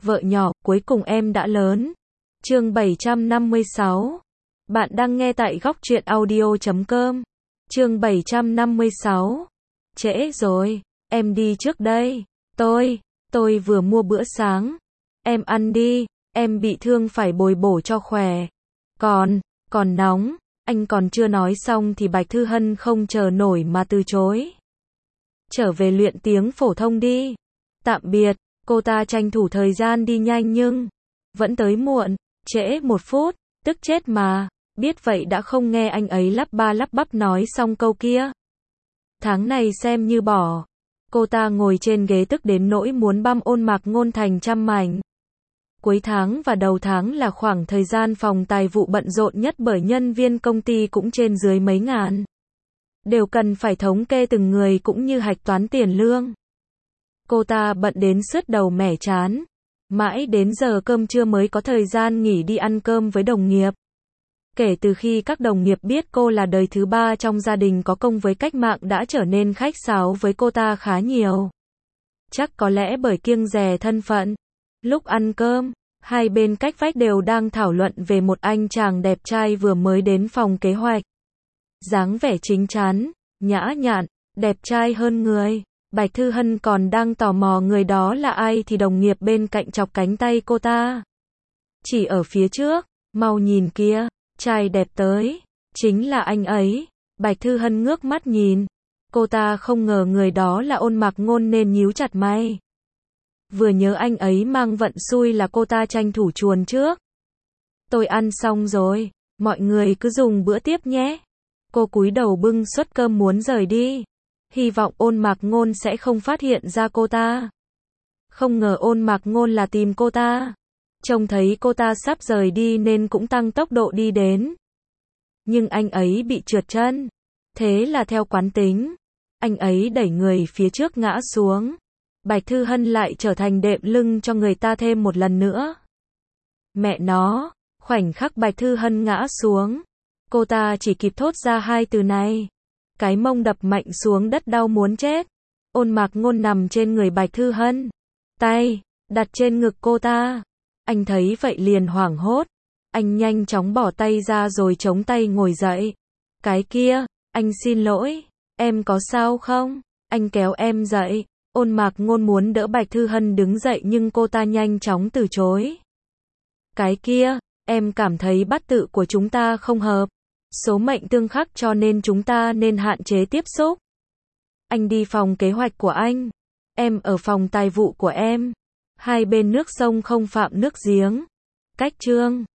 Vợ nhỏ, cuối cùng em đã lớn. Chương 756. Bạn đang nghe tại góc truyện audio.com. Chương 756. Trễ rồi, em đi trước đây. Tôi vừa mua bữa sáng. Em ăn đi, em bị thương phải bồi bổ cho khỏe. Còn nóng. Anh còn chưa nói xong thì Bạch Thư Hân không chờ nổi mà từ chối. Trở về luyện tiếng phổ thông đi. Tạm biệt, cô ta tranh thủ thời gian đi nhanh nhưng vẫn tới muộn, trễ 1 phút, tức chết mà, biết vậy đã không nghe anh ấy lắp ba lắp bắp nói xong câu kia. Tháng này xem như bỏ. Cô ta ngồi trên ghế tức đến nỗi muốn băm Ôn Mạc Ngôn thành trăm mảnh. Cuối tháng và đầu tháng là khoảng thời gian phòng tài vụ bận rộn nhất bởi nhân viên công ty cũng trên dưới mấy ngàn. Đều cần phải thống kê từng người cũng như hạch toán tiền lương. Cô ta bận đến sứt đầu mẻ trán. Mãi đến giờ cơm trưa mới có thời gian nghỉ đi ăn cơm với đồng nghiệp. Kể từ khi các đồng nghiệp biết cô là đời thứ 3 trong gia đình có công với cách mạng đã trở nên khách sáo với cô ta khá nhiều. Chắc có lẽ bởi kiêng dè thân phận. Lúc ăn cơm, hai bên cách vách đều đang thảo luận về một anh chàng đẹp trai vừa mới đến phòng kế hoạch. Dáng vẻ chính chắn, nhã nhặn, đẹp trai hơn người. Bạch Thư Hân còn đang tò mò người đó là ai thì đồng nghiệp bên cạnh chọc cánh tay cô ta. Chỉ ở phía trước, mau nhìn kia, trai đẹp tới, chính là anh ấy. Bạch Thư Hân ngước mắt nhìn. Cô ta không ngờ người đó là Ôn Mạc Ngôn nên nhíu chặt mày. Vừa nhớ anh ấy mang vận xui là cô ta tranh thủ chuồn trước. Tôi ăn xong rồi, mọi người cứ dùng bữa tiếp nhé. Cô cúi đầu bưng suất cơm muốn rời đi. Hy vọng Ôn Mạc Ngôn sẽ không phát hiện ra cô ta. Không ngờ Ôn Mạc Ngôn là tìm cô ta. Trông thấy cô ta sắp rời đi nên cũng tăng tốc độ đi đến. Nhưng anh ấy bị trượt chân. Thế là theo quán tính, anh ấy đẩy người phía trước ngã xuống. Bạch Thư Hân lại trở thành đệm lưng cho người ta thêm một lần nữa. Mẹ nó, khoảnh khắc Bạch Thư Hân ngã xuống, cô ta chỉ kịp thốt ra 2 từ này. Cái mông đập mạnh xuống đất đau muốn chết. Ôn Mạc Ngôn nằm trên người Bạch Thư Hân, tay đặt trên ngực cô ta. Anh thấy vậy liền hoảng hốt. Anh nhanh chóng bỏ tay ra rồi chống tay ngồi dậy. Cái kia, anh xin lỗi, em có sao không? Anh kéo em dậy. Ôn Mạc Ngôn muốn đỡ Bạch Thư Hân đứng dậy nhưng cô ta nhanh chóng từ chối. Cái kia, em cảm thấy bát tự của chúng ta không hợp. Số mệnh tương khắc cho nên chúng ta nên hạn chế tiếp xúc. Anh đi phòng kế hoạch của anh. Em ở phòng tài vụ của em. Hai bên nước sông không phạm nước giếng. Cách chương